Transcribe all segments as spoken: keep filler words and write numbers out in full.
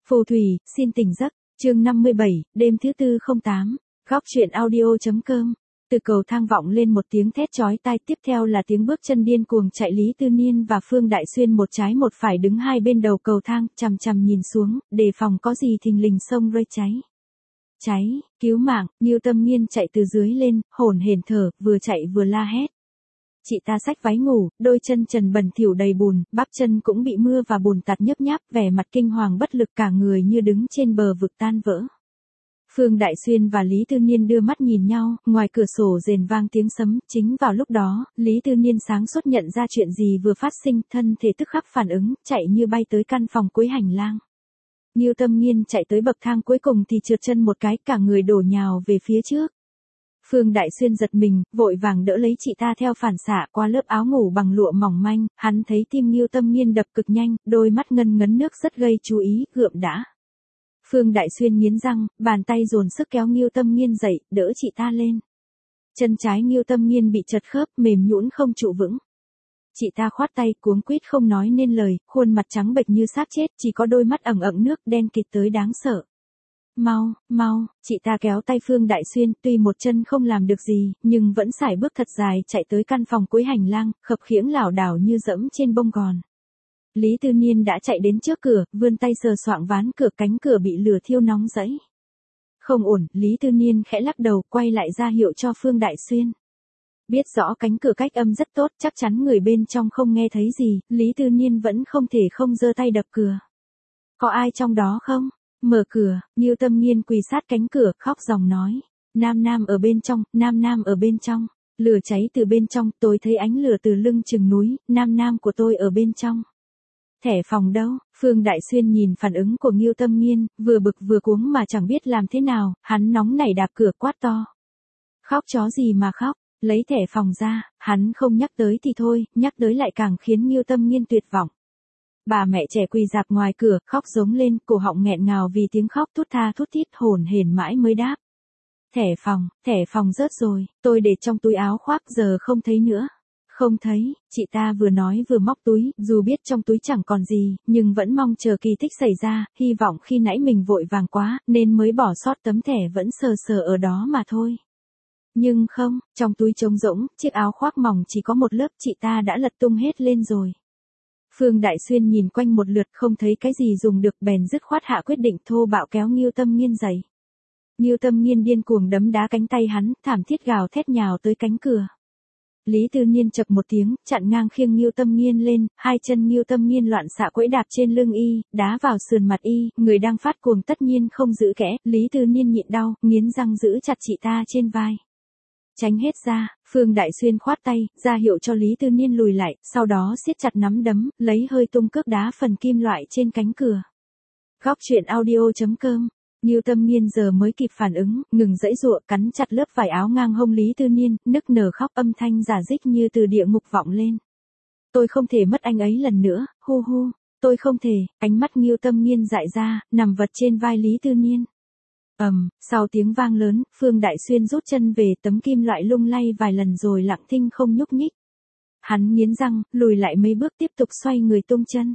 Phù thủy, xin tỉnh giấc, chương năm mươi bảy, đêm thứ tư không tám, góc truyện audio.com. Từ cầu thang vọng lên một tiếng thét chói tai, tiếp theo là tiếng bước chân điên cuồng chạy. Lý Tư Niên và Phương Đại Xuyên một trái một phải đứng hai bên đầu cầu thang, chằm chằm nhìn xuống, đề phòng có gì thình lình xông rơi cháy. Cháy, cứu mạng, Ngưu Tâm Nghiên chạy từ dưới lên, hổn hển thở, vừa chạy vừa la hét. Chị ta xách váy ngủ, đôi chân trần bẩn thỉu đầy bùn, bắp chân cũng bị mưa và bùn tạt nhấp nháp, vẻ mặt kinh hoàng bất lực, cả người như đứng trên bờ vực tan vỡ. Phương Đại Xuyên và Lý Tư Niên đưa mắt nhìn nhau, ngoài cửa sổ rền vang tiếng sấm. Chính vào lúc đó, Lý Tư Niên sáng suốt nhận ra chuyện gì vừa phát sinh, thân thể tức khắc phản ứng, chạy như bay tới căn phòng cuối hành lang. Ngưu Tâm Nghiên chạy tới bậc thang cuối cùng thì trượt chân một cái, cả người đổ nhào về phía trước. Phương Đại Xuyên giật mình, vội vàng đỡ lấy chị ta theo phản xạ qua lớp áo ngủ bằng lụa mỏng manh, hắn thấy tim Ngưu Tâm Nghiên đập cực nhanh, đôi mắt ngân ngấn nước rất gây chú ý, gượm đã. Phương Đại Xuyên nghiến răng, bàn tay dồn sức kéo Ngưu Tâm Nghiên dậy, đỡ chị ta lên. Chân trái Ngưu Tâm Nghiên bị chật khớp, mềm nhũn không trụ vững. Chị ta khoát tay, cuống quýt không nói nên lời, khuôn mặt trắng bệch như xác chết, chỉ có đôi mắt ẩn ẩn nước đen kịt tới đáng sợ. Mau, mau, chị ta kéo tay Phương Đại Xuyên, tuy một chân không làm được gì, nhưng vẫn sải bước thật dài chạy tới căn phòng cuối hành lang, khập khiễng lảo đảo như dẫm trên bông gòn. Lý Tư Niên đã chạy đến trước cửa, vươn tay sờ soạng ván cửa, cánh cửa bị lửa thiêu nóng rẫy. Không ổn, Lý Tư Niên khẽ lắc đầu, quay lại ra hiệu cho Phương Đại Xuyên. Biết rõ cánh cửa cách âm rất tốt, chắc chắn người bên trong không nghe thấy gì, Lý Tư Niên vẫn không thể không giơ tay đập cửa. Có ai trong đó không? Mở cửa, Ngưu Tâm Nghiên quỳ sát cánh cửa, khóc ròng nói. Nam Nam ở bên trong, Nam Nam ở bên trong. Lửa cháy từ bên trong, tôi thấy ánh lửa từ lưng chừng núi, Nam Nam của tôi ở bên trong. Thẻ phòng đâu? Phương Đại Xuyên nhìn phản ứng của Ngưu Tâm Nghiên, vừa bực vừa cuống mà chẳng biết làm thế nào, hắn nóng nảy đạp cửa quát to. Khóc chó gì mà khóc, lấy thẻ phòng ra, hắn không nhắc tới thì thôi, nhắc tới lại càng khiến Ngưu Tâm Nghiên tuyệt vọng. Bà mẹ trẻ quỳ rạp ngoài cửa, khóc giống lên, cổ họng nghẹn ngào vì tiếng khóc thút tha thút thít, hổn hển mãi mới đáp. Thẻ phòng, thẻ phòng rớt rồi, tôi để trong túi áo khoác, giờ không thấy nữa. Không thấy, chị ta vừa nói vừa móc túi, dù biết trong túi chẳng còn gì, nhưng vẫn mong chờ kỳ tích xảy ra, hy vọng khi nãy mình vội vàng quá, nên mới bỏ sót tấm thẻ vẫn sờ sờ ở đó mà thôi. Nhưng không, trong túi trống rỗng, chiếc áo khoác mỏng chỉ có một lớp, chị ta đã lật tung hết lên rồi. Phương Đại Xuyên nhìn quanh một lượt không thấy cái gì dùng được, bèn dứt khoát hạ quyết định thô bạo kéo Ngưu Tâm Nghiên dậy. Ngưu Tâm Nghiên điên cuồng đấm đá cánh tay hắn, thảm thiết gào thét nhào tới cánh cửa. Lý Tư Niên chập một tiếng, chặn ngang khiêng Ngưu Tâm Nghiên lên, hai chân Ngưu Tâm Nghiên loạn xạ quẫy đạp trên lưng y, đá vào sườn mặt y, người đang phát cuồng tất nhiên không giữ kẽ, Lý Tư Niên nhịn đau, nghiến răng giữ chặt chị ta trên vai. Tránh hết ra, Phương Đại Xuyên khoát tay, ra hiệu cho Lý Tư Niên lùi lại, sau đó siết chặt nắm đấm, lấy hơi tung cước đá phần kim loại trên cánh cửa. Góc truyện audio.com. Ngưu Tâm Nghiên giờ mới kịp phản ứng, ngừng giãy giụa, cắn chặt lớp vải áo ngang hông Lý Tư Niên, nức nở khóc, âm thanh giả dích như từ địa ngục vọng lên. Tôi không thể mất anh ấy lần nữa, hu hu, tôi không thể. Ánh mắt Ngưu Tâm Nghiên dại ra, nằm vật trên vai Lý Tư Niên. Ầm, um, sau tiếng vang lớn, Phương Đại Xuyên rút chân về, tấm kim loại lung lay vài lần rồi lặng thinh không nhúc nhích. Hắn nghiến răng, lùi lại mấy bước tiếp tục xoay người tung chân.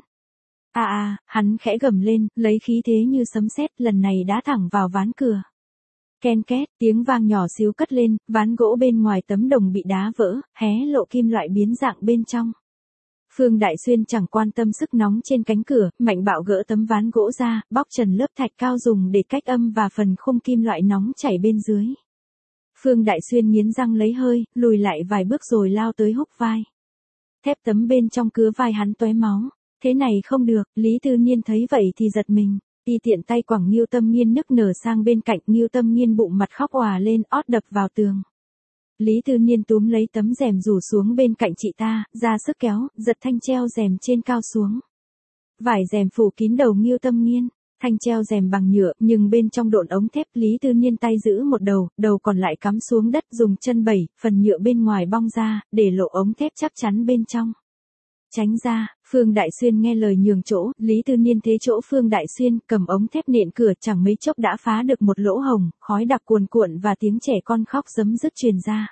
À à, hắn khẽ gầm lên, lấy khí thế như sấm sét, lần này đá thẳng vào ván cửa. Ken két, tiếng vang nhỏ xíu cất lên, ván gỗ bên ngoài tấm đồng bị đá vỡ, hé lộ kim loại biến dạng bên trong. Phương Đại Xuyên chẳng quan tâm sức nóng trên cánh cửa, mạnh bạo gỡ tấm ván gỗ ra, bóc trần lớp thạch cao dùng để cách âm và phần khung kim loại nóng chảy bên dưới. Phương Đại Xuyên nghiến răng lấy hơi, lùi lại vài bước rồi lao tới húc vai. Thép tấm bên trong cứa vai hắn tóe máu. Thế này không được, Lý Tư Niên thấy vậy thì giật mình, y tiện tay quẳng Ngưu Tâm Nghiên nức nở sang bên cạnh, Ngưu Tâm Nghiên bụng mặt khóc òa lên, ót đập vào tường. Lý Tư Niên túm lấy tấm rèm rủ xuống bên cạnh chị ta, ra sức kéo, giật thanh treo rèm trên cao xuống. Vải rèm phủ kín đầu Ngưu Tâm Nghiên, thanh treo rèm bằng nhựa, nhưng bên trong độn ống thép. Lý Tư Niên tay giữ một đầu, đầu còn lại cắm xuống đất, dùng chân bẩy, phần nhựa bên ngoài bong ra, để lộ ống thép chắc chắn bên trong. Tránh ra, Phương Đại Xuyên nghe lời nhường chỗ, Lý Tư Niên thế chỗ Phương Đại Xuyên, cầm ống thép nện cửa, chẳng mấy chốc đã phá được một lỗ hổng, khói đặc cuồn cuộn và tiếng trẻ con khóc rấm rứt truyền ra.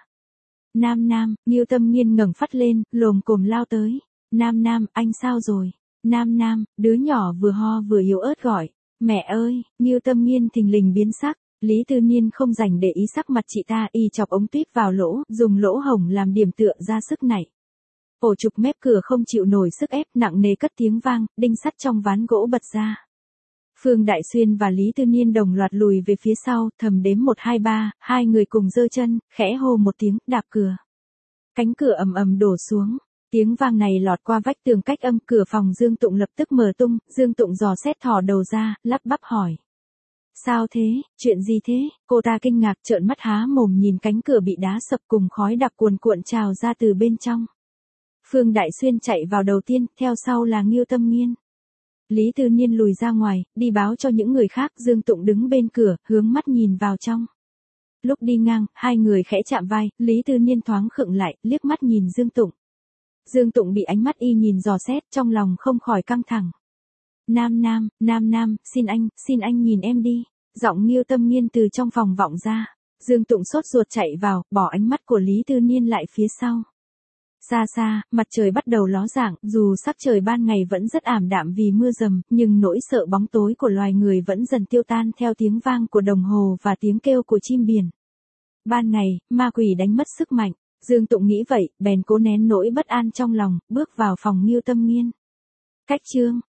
Nam Nam, Ngưu Tâm Nghiên ngẩng phát lên, lồm cồm lao tới. Nam Nam, anh sao rồi? Nam Nam, đứa nhỏ vừa ho vừa yếu ớt gọi. Mẹ ơi, Ngưu Tâm Nghiên thình lình biến sắc, Lý Tư Niên không dành để ý sắc mặt chị ta, y chọc ống tuyếp vào lỗ, dùng lỗ hổng làm điểm tựa ra sức nảy. Ổ trục mép cửa không chịu nổi sức ép, nặng nề cất tiếng vang, đinh sắt trong ván gỗ bật ra. Phương Đại Xuyên và Lý Tư Niên đồng loạt lùi về phía sau, thầm đếm một hai ba, hai người cùng giơ chân, khẽ hô một tiếng, đạp cửa. Cánh cửa ầm ầm đổ xuống. Tiếng vang này lọt qua vách tường cách âm, cửa phòng Dương Tụng lập tức mở tung, Dương Tụng dò xét thò đầu ra, lắp bắp hỏi. Sao thế, chuyện gì thế? Cô ta kinh ngạc trợn mắt há mồm nhìn cánh cửa bị đá sập cùng khói đặc cuồn cuộn trào ra từ bên trong. Phương Đại Xuyên chạy vào đầu tiên, theo sau là Ngưu Tâm Nghiên. Lý Tư Niên lùi ra ngoài, đi báo cho những người khác, Dương Tụng đứng bên cửa, hướng mắt nhìn vào trong. Lúc đi ngang, hai người khẽ chạm vai, Lý Tư Niên thoáng khựng lại, liếc mắt nhìn Dương Tụng. Dương Tụng bị ánh mắt y nhìn dò xét, trong lòng không khỏi căng thẳng. Nam Nam, Nam Nam, xin anh, xin anh nhìn em đi. Giọng Ngưu Tâm Nghiên từ trong phòng vọng ra. Dương Tụng sốt ruột chạy vào, bỏ ánh mắt của Lý Tư Niên lại phía sau. Xa xa, mặt trời bắt đầu ló dạng, dù sắc trời ban ngày vẫn rất ảm đạm vì mưa rầm, nhưng nỗi sợ bóng tối của loài người vẫn dần tiêu tan theo tiếng vang của đồng hồ và tiếng kêu của chim biển. Ban ngày, ma quỷ đánh mất sức mạnh. Dương Tụng nghĩ vậy, bèn cố nén nỗi bất an trong lòng, bước vào phòng Ngưu Tâm Nghiên. Cách chương